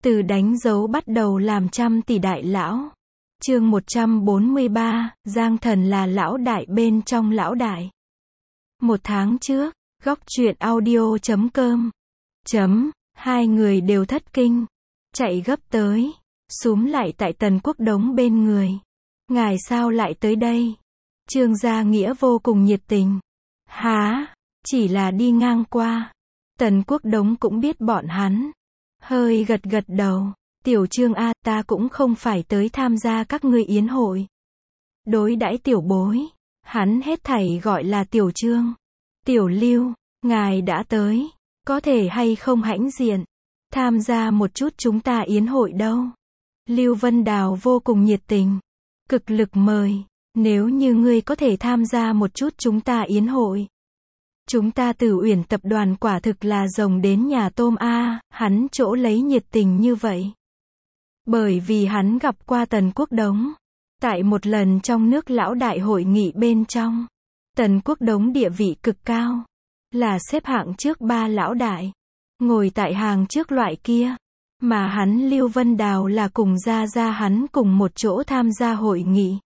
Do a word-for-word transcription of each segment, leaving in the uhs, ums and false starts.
Từ đánh dấu bắt đầu làm trăm tỷ đại lão. Chương một trăm bốn mươi ba, Giang Thần là lão đại bên trong lão đại. Một tháng trước, góc truyện audio chấm com chấm, hai người đều thất kinh, chạy gấp tới, xúm lại tại Tần Quốc Đống bên người. Ngài sao lại tới đây? Trương Gia Nghĩa vô cùng nhiệt tình. Há, chỉ là đi ngang qua. Tần Quốc Đống cũng biết bọn hắn. Hơi gật gật đầu. Tiểu Trương a, ta cũng không phải tới tham gia các ngươi yến hội. Đối đãi tiểu bối, hắn hết thảy gọi là Tiểu Trương. Tiểu Lưu, ngài đã tới, có thể hay không hãnh diện, tham gia một chút chúng ta yến hội đâu. Lưu Vân Đào vô cùng nhiệt tình, cực lực mời, nếu như ngươi có thể tham gia một chút chúng ta yến hội. Chúng ta Tử Uyển tập đoàn quả thực là rồng đến nhà tôm a, hắn chỗ lấy nhiệt tình như vậy. Bởi vì hắn gặp qua Tần Quốc Đống, tại một lần trong nước lão đại hội nghị bên trong, Tần Quốc Đống địa vị cực cao, là xếp hạng trước ba lão đại, ngồi tại hàng trước loại kia, mà hắn Lưu Vân Đào là cùng gia gia hắn cùng một chỗ tham gia hội nghị.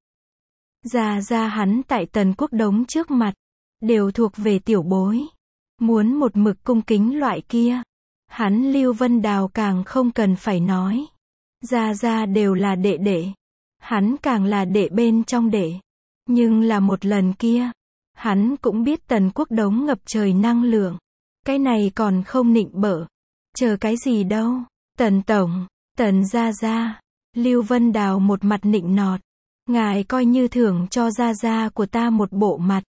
Gia gia hắn tại Tần Quốc Đống trước mặt, đều thuộc về tiểu bối, muốn một mực cung kính loại kia. Hắn Lưu Vân Đào càng không cần phải nói. Gia gia đều là đệ đệ, hắn càng là đệ bên trong đệ. Nhưng là một lần kia, hắn cũng biết Tần Quốc Đống ngập trời năng lượng, cái này còn không nịnh bợ, chờ cái gì đâu. Tần tổng, Tần gia gia, Lưu Vân Đào một mặt nịnh nọt, ngài coi như thưởng cho gia gia của ta một bộ mặt.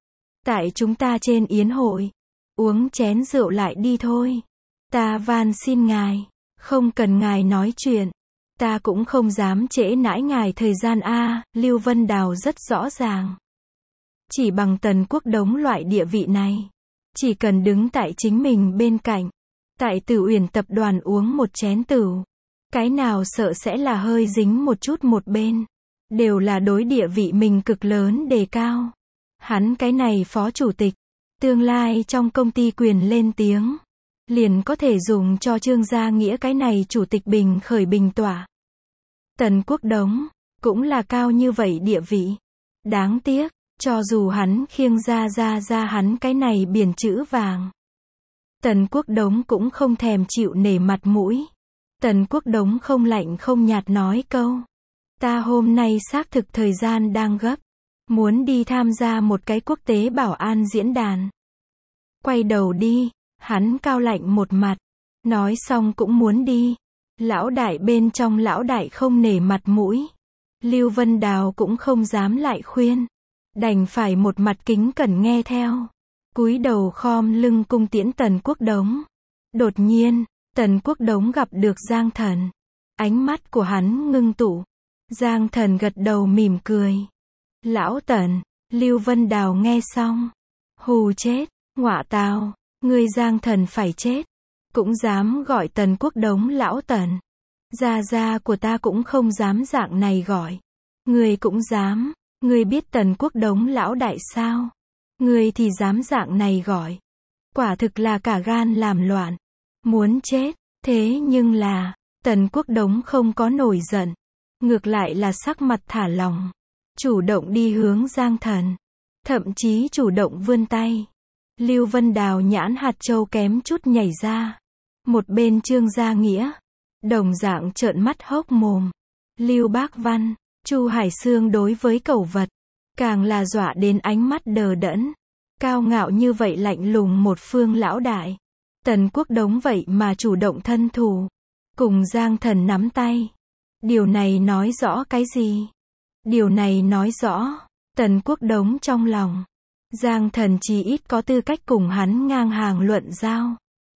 Tại chúng ta trên yến hội, uống chén rượu lại đi thôi. Ta van xin ngài, không cần ngài nói chuyện, ta cũng không dám trễ nãi ngài thời gian a. Lưu Vân Đào rất rõ ràng, chỉ bằng Tần Quốc Đống loại địa vị này, chỉ cần đứng tại chính mình bên cạnh, tại Tử Uyển tập đoàn uống một chén tửu, cái nào sợ sẽ là hơi dính một chút một bên, đều là đối địa vị mình cực lớn đề cao. Hắn cái này phó chủ tịch, tương lai trong công ty quyền lên tiếng, liền có thể dùng cho Trương Gia Nghĩa cái này chủ tịch bình khởi bình tỏa. Tần Quốc Đống, cũng là cao như vậy địa vị. Đáng tiếc, cho dù hắn khiêng ra ra ra hắn cái này biển chữ vàng, Tần Quốc Đống cũng không thèm chịu nể mặt mũi. Tần Quốc Đống không lạnh không nhạt nói câu, ta hôm nay xác thực thời gian đang gấp, muốn đi tham gia một cái quốc tế bảo an diễn đàn. Quay đầu đi, hắn cao lạnh một mặt, nói xong cũng muốn đi. Lão đại bên trong lão đại không nể mặt mũi, Lưu Vân Đào cũng không dám lại khuyên, đành phải một mặt kính cẩn nghe theo, cúi đầu khom lưng cung tiễn Tần Quốc Đống. Đột nhiên, Tần Quốc Đống gặp được Giang Thần, ánh mắt của hắn ngưng tụ. Giang Thần gật đầu mỉm cười. Lão Tần, Lưu Vân Đào nghe xong, hù chết, ngọa tào, ngươi Giang Thần phải chết, cũng dám gọi Tần Quốc Đống lão Tần. Gia gia của ta cũng không dám dạng này gọi. Ngươi cũng dám, ngươi biết Tần Quốc Đống lão đại sao? Ngươi thì dám dạng này gọi. Quả thực là cả gan làm loạn, muốn chết. Thế nhưng là, Tần Quốc Đống không có nổi giận, ngược lại là sắc mặt thả lỏng, chủ động đi hướng Giang Thần, thậm chí chủ động vươn tay. Lưu Vân Đào nhãn hạt châu kém chút nhảy ra. Một bên Trương Gia Nghĩa, đồng dạng trợn mắt hốc mồm. Lưu Bác Văn, Chu Hải Xương đối với cẩu vật, càng là dọa đến ánh mắt đờ đẫn. Cao ngạo như vậy lạnh lùng một phương lão đại, Tần Quốc Đống vậy mà chủ động thân thủ, cùng Giang Thần nắm tay. Điều này nói rõ cái gì? Điều này nói rõ, Tần Quốc Đống trong lòng, Giang Thần chỉ ít có tư cách cùng hắn ngang hàng luận giao.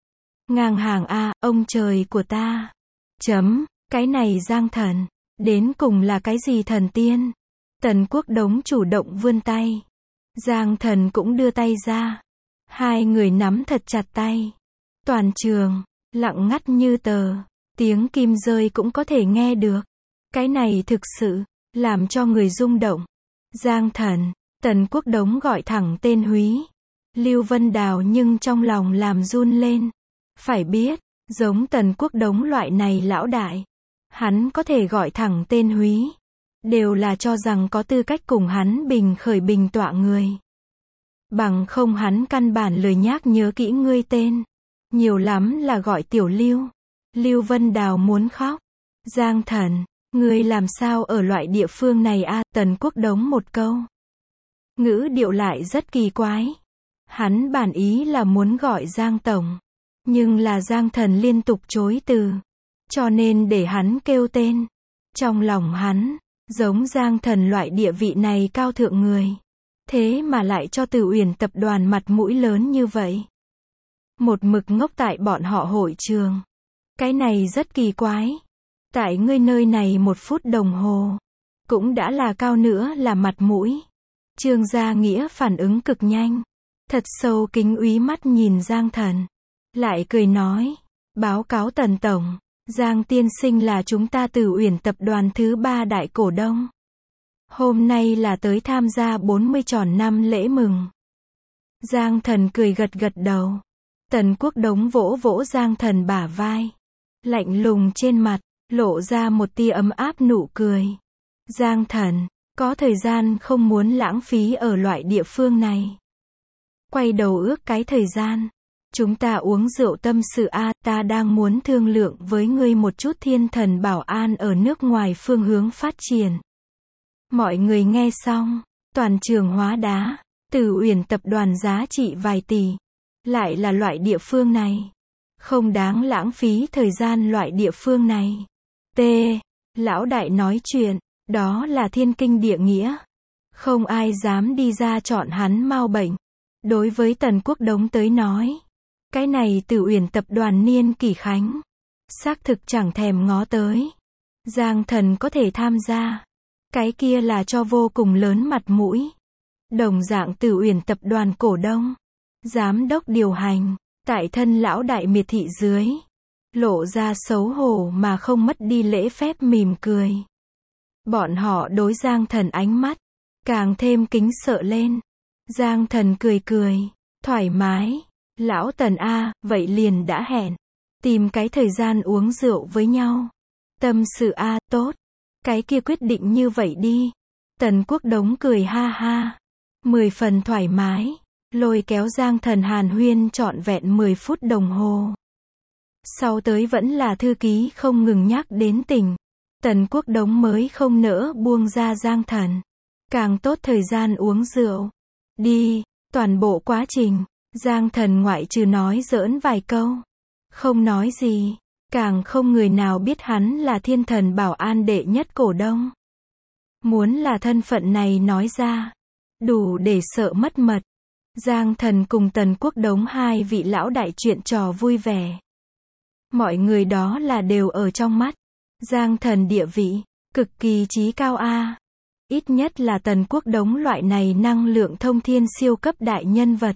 Ngang hàng a, ông trời của ta. Chấm, cái này Giang Thần, đến cùng là cái gì thần tiên? Tần Quốc Đống chủ động vươn tay, Giang Thần cũng đưa tay ra. Hai người nắm thật chặt tay. Toàn trường, lặng ngắt như tờ, tiếng kim rơi cũng có thể nghe được. Cái này thực sự, làm cho người rung động. Giang Thần, Tần Quốc Đống gọi thẳng tên húy. Lưu Vân Đào nhưng trong lòng làm run lên. Phải biết, Giống Tần Quốc Đống loại này lão đại, hắn có thể gọi thẳng tên Húy, đều là cho rằng có tư cách cùng hắn bình khởi bình tọa người. Bằng không hắn căn bản lười nhác nhớ kỹ ngươi tên, nhiều lắm là gọi tiểu Lưu. Lưu Vân Đào muốn khóc. Giang Thần, ngươi làm sao ở loại địa phương này a? Tần Quốc Đống một câu. Ngữ điệu lại rất kỳ quái. Hắn bản ý là muốn gọi Giang Tổng, nhưng là Giang Thần liên tục chối từ, cho nên để hắn kêu tên. Trong lòng hắn, giống Giang Thần loại địa vị này cao thượng người, thế mà lại cho Từ Uyển tập đoàn mặt mũi lớn như vậy. Một mực ngốc tại bọn họ hội trường. Cái này rất kỳ quái. Tại ngươi nơi này một phút đồng hồ, cũng đã là cao nữa là mặt mũi. Trương Gia Nghĩa phản ứng cực nhanh. Thật sâu kính úy mắt nhìn Giang Thần. Lại cười nói, báo cáo Tần Tổng, Giang tiên sinh là chúng ta Từ Uyển tập đoàn thứ ba đại cổ đông. Hôm nay là tới tham gia bốn mươi tròn năm lễ mừng. Giang Thần cười gật gật đầu. Tần Quốc Đống vỗ vỗ Giang Thần bả vai. Lạnh lùng trên mặt, lộ ra một tia ấm áp nụ cười. Giang Thần, có thời gian không muốn lãng phí ở loại địa phương này. Quay đầu ước cái thời gian. Chúng ta uống rượu tâm sự a, ta đang muốn thương lượng với ngươi một chút Thiên Thần Bảo An ở nước ngoài phương hướng phát triển. Mọi người nghe xong, toàn trường hóa đá. Từ Uyển tập đoàn giá trị vài tỷ, lại là loại địa phương này. Không đáng lãng phí thời gian loại địa phương này. T. Lão đại nói chuyện, đó là thiên kinh địa nghĩa. Không ai dám đi ra chọn hắn mau bệnh. Đối với Tần Quốc Đống tới nói, cái này Từ Uyển tập đoàn niên kỷ khánh, xác thực chẳng thèm ngó tới. Giang Thần có thể tham gia, cái kia là cho vô cùng lớn mặt mũi. Đồng dạng Từ Uyển tập đoàn cổ đông, giám đốc điều hành, tại thân lão đại miệt thị dưới, lộ ra xấu hổ mà không mất đi lễ phép mỉm cười. Bọn họ đối Giang Thần ánh mắt, càng thêm kính sợ lên. Giang Thần cười cười, thoải mái. Lão Tần a, vậy liền đã hẹn. Tìm cái thời gian uống rượu với nhau. Tâm sự a, tốt. Cái kia quyết định như vậy đi. Tần Quốc Đống cười ha ha. Mười phần thoải mái. Lôi kéo Giang Thần hàn huyên trọn vẹn mười phút đồng hồ. Sau tới vẫn là thư ký không ngừng nhắc đến tình. Tần Quốc Đống mới không nỡ buông ra Giang Thần. Càng tốt thời gian uống rượu. Đi, toàn bộ quá trình, Giang Thần ngoại trừ nói giỡn vài câu. Không nói gì, càng không người nào biết hắn là Thiên Thần Bảo An đệ nhất cổ đông. Muốn là thân phận này nói ra, đủ để sợ mất mật. Giang Thần cùng Tần Quốc Đống hai vị lão đại chuyện trò vui vẻ. Mọi người đó là đều ở trong mắt. Giang Thần địa vị, cực kỳ chí cao a. Ít nhất là Tần Quốc Đống loại này năng lượng thông thiên siêu cấp đại nhân vật.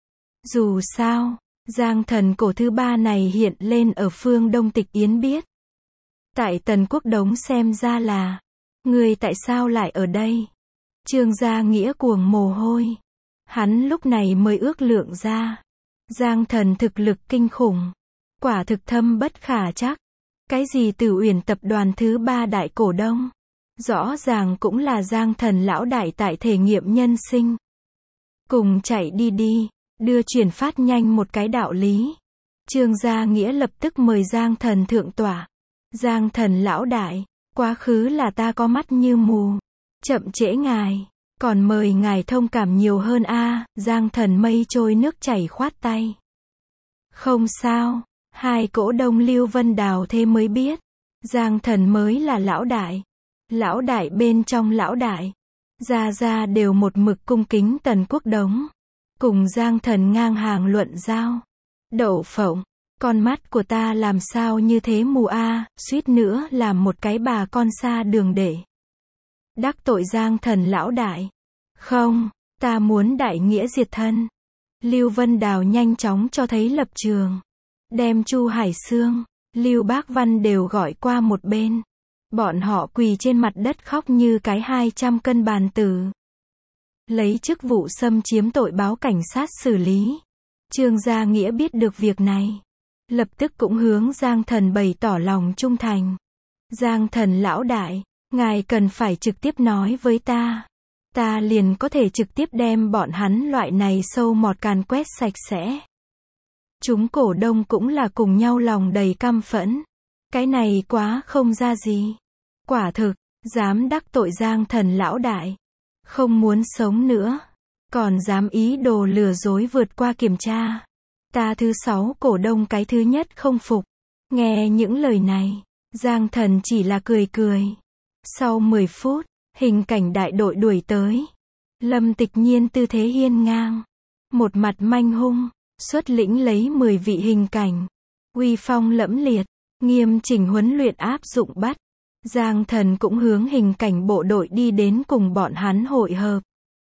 Dù sao, Giang Thần cổ thứ ba này hiện lên ở phương Đông Tịch Yến biết. Tại Tần Quốc Đống xem ra là, người tại sao lại ở đây? Trương Gia Nghĩa cuồng mồ hôi. Hắn lúc này mới ước lượng ra. Giang Thần thực lực kinh khủng. Quả thực thâm bất khả trắc. Cái gì Từ Uyển tập đoàn thứ ba đại cổ đông? Rõ ràng cũng là Giang Thần lão đại tại thể nghiệm nhân sinh. Cùng chạy đi đi, đưa chuyển phát nhanh một cái đạo lý. Trương Gia Nghĩa lập tức mời Giang Thần thượng tọa. Giang Thần lão đại, quá khứ là ta có mắt như mù. Chậm trễ ngài, còn mời ngài thông cảm nhiều hơn a. Giang Thần mây trôi nước chảy khoát tay. Không sao, hai cổ đông Lưu Vân Đào thế mới biết. Giang Thần mới là lão đại. Lão đại bên trong lão đại. Gia Gia đều một mực cung kính Tần Quốc Đống. Cùng Giang Thần ngang hàng luận giao. Đậu phộng, con mắt của ta làm sao như thế mù a, suýt nữa làm một cái bà con xa đường để. Đắc tội Giang Thần lão đại. Không, ta muốn đại nghĩa diệt thân. Lưu Vân Đào nhanh chóng cho thấy lập trường. Đem Chu Hải Sương, Lưu Bác Văn đều gọi qua một bên. Bọn họ quỳ trên mặt đất khóc như cái hai trăm cân bàn tử. Lấy chức vụ xâm chiếm tội báo cảnh sát xử lý. Trương Gia Nghĩa biết được việc này. lập tức cũng hướng Giang Thần bày tỏ lòng trung thành. Giang Thần lão đại, ngài cần phải trực tiếp nói với ta. Ta liền có thể trực tiếp đem bọn hắn loại này sâu mọt càn quét sạch sẽ. Chúng cổ đông cũng là cùng nhau lòng đầy căm phẫn. Cái này quá không ra gì. Quả thực, dám đắc tội Giang Thần lão đại. Không muốn sống nữa. Còn dám ý đồ lừa dối vượt qua kiểm tra. Ta thứ sáu cổ đông cái thứ nhất không phục. Nghe những lời này, Giang Thần chỉ là cười cười. Sau mười phút, hình cảnh đại đội đuổi tới. Lâm Tịch Nhiên tư thế hiên ngang. Một mặt manh hung, xuất lĩnh lấy mười vị hình cảnh. Uy phong lẫm liệt, nghiêm chỉnh huấn luyện áp dụng bắt. Giang Thần cũng hướng hình cảnh bộ đội đi đến cùng bọn hắn hội hợp.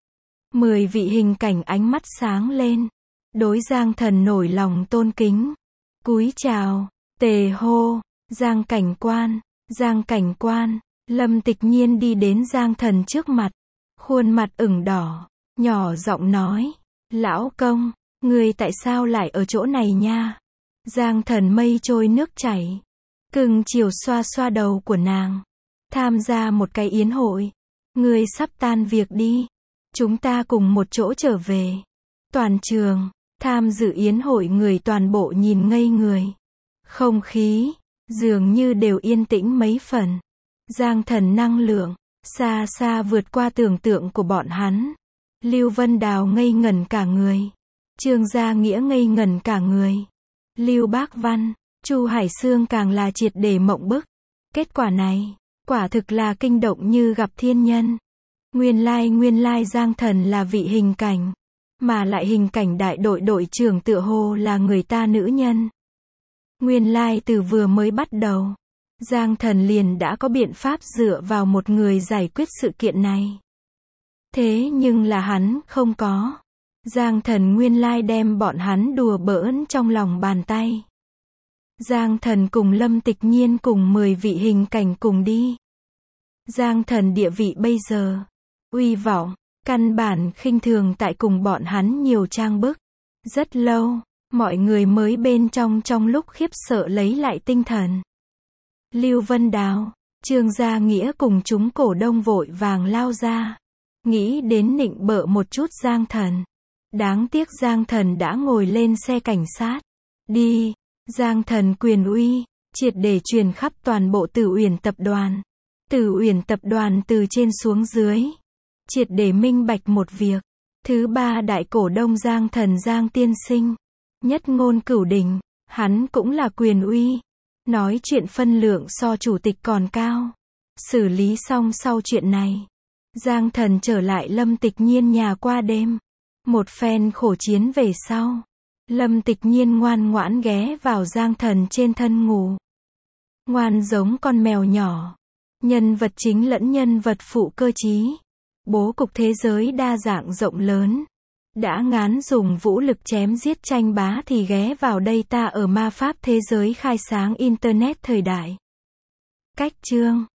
Mười vị hình cảnh ánh mắt sáng lên. Đối Giang Thần nổi lòng tôn kính. Cúi chào, tề hô, Giang cảnh quan, Giang cảnh quan. Lâm Tịch Nhiên đi đến Giang Thần trước mặt. Khuôn mặt ửng đỏ, nhỏ giọng nói. Lão công, người tại sao lại ở chỗ này nha? Giang Thần mây trôi nước chảy. Cưng chiều xoa xoa đầu của nàng. Tham gia một cái yến hội. Người sắp tan việc đi. Chúng ta cùng một chỗ trở về. Toàn trường, tham dự yến hội người toàn bộ nhìn ngây người. Không khí, dường như đều yên tĩnh mấy phần. Giang Thần năng lượng, xa xa vượt qua tưởng tượng của bọn hắn. Lưu Vân Đào ngây ngẩn cả người. Trương Gia Nghĩa ngây ngẩn cả người. Lưu Bác Văn, Chu Hải Sương càng là triệt để mộng bức. Kết quả này, quả thực là kinh động như gặp thiên nhân. Nguyên lai nguyên lai Giang Thần là vị hình cảnh. Mà lại hình cảnh đại đội đội trưởng tựa hồ là người ta nữ nhân. Nguyên lai từ vừa mới bắt đầu, Giang Thần liền đã có biện pháp dựa vào một người giải quyết sự kiện này. Thế nhưng là hắn không có. Giang Thần nguyên lai đem bọn hắn đùa bỡn trong lòng bàn tay. Giang Thần cùng Lâm Tịch Nhiên cùng mười vị hình cảnh cùng đi. Giang Thần địa vị bây giờ, uy vọng, căn bản khinh thường tại cùng bọn hắn nhiều trang bức. Rất lâu, mọi người mới bên trong trong lúc khiếp sợ lấy lại tinh thần. Lưu Vân Đào, Trương Gia Nghĩa cùng chúng cổ đông vội vàng lao ra. Nghĩ đến nịnh bợ một chút Giang Thần. Đáng tiếc Giang Thần đã ngồi lên xe cảnh sát. Đi, Giang Thần quyền uy, triệt để truyền khắp toàn bộ Tử Uyển tập đoàn. Tử Uyển tập đoàn từ trên xuống dưới. Triệt để minh bạch một việc. Thứ ba đại cổ đông Giang Thần Giang tiên sinh. Nhất ngôn cửu đỉnh, hắn cũng là quyền uy. Nói chuyện phân lượng so chủ tịch còn cao. Xử lý xong sau chuyện này. Giang Thần trở lại Lâm Tịch Nhiên nhà qua đêm. Một phen khổ chiến về sau. Lâm Tịch Nhiên ngoan ngoãn ghé vào Giang Thần trên thân ngủ. Ngoan giống con mèo nhỏ. Nhân vật chính lẫn nhân vật phụ cơ trí. Bố cục thế giới đa dạng rộng lớn. Đã ngán dùng vũ lực chém giết tranh bá thì ghé vào đây ta ở ma pháp thế giới khai sáng Internet thời đại. Cách chương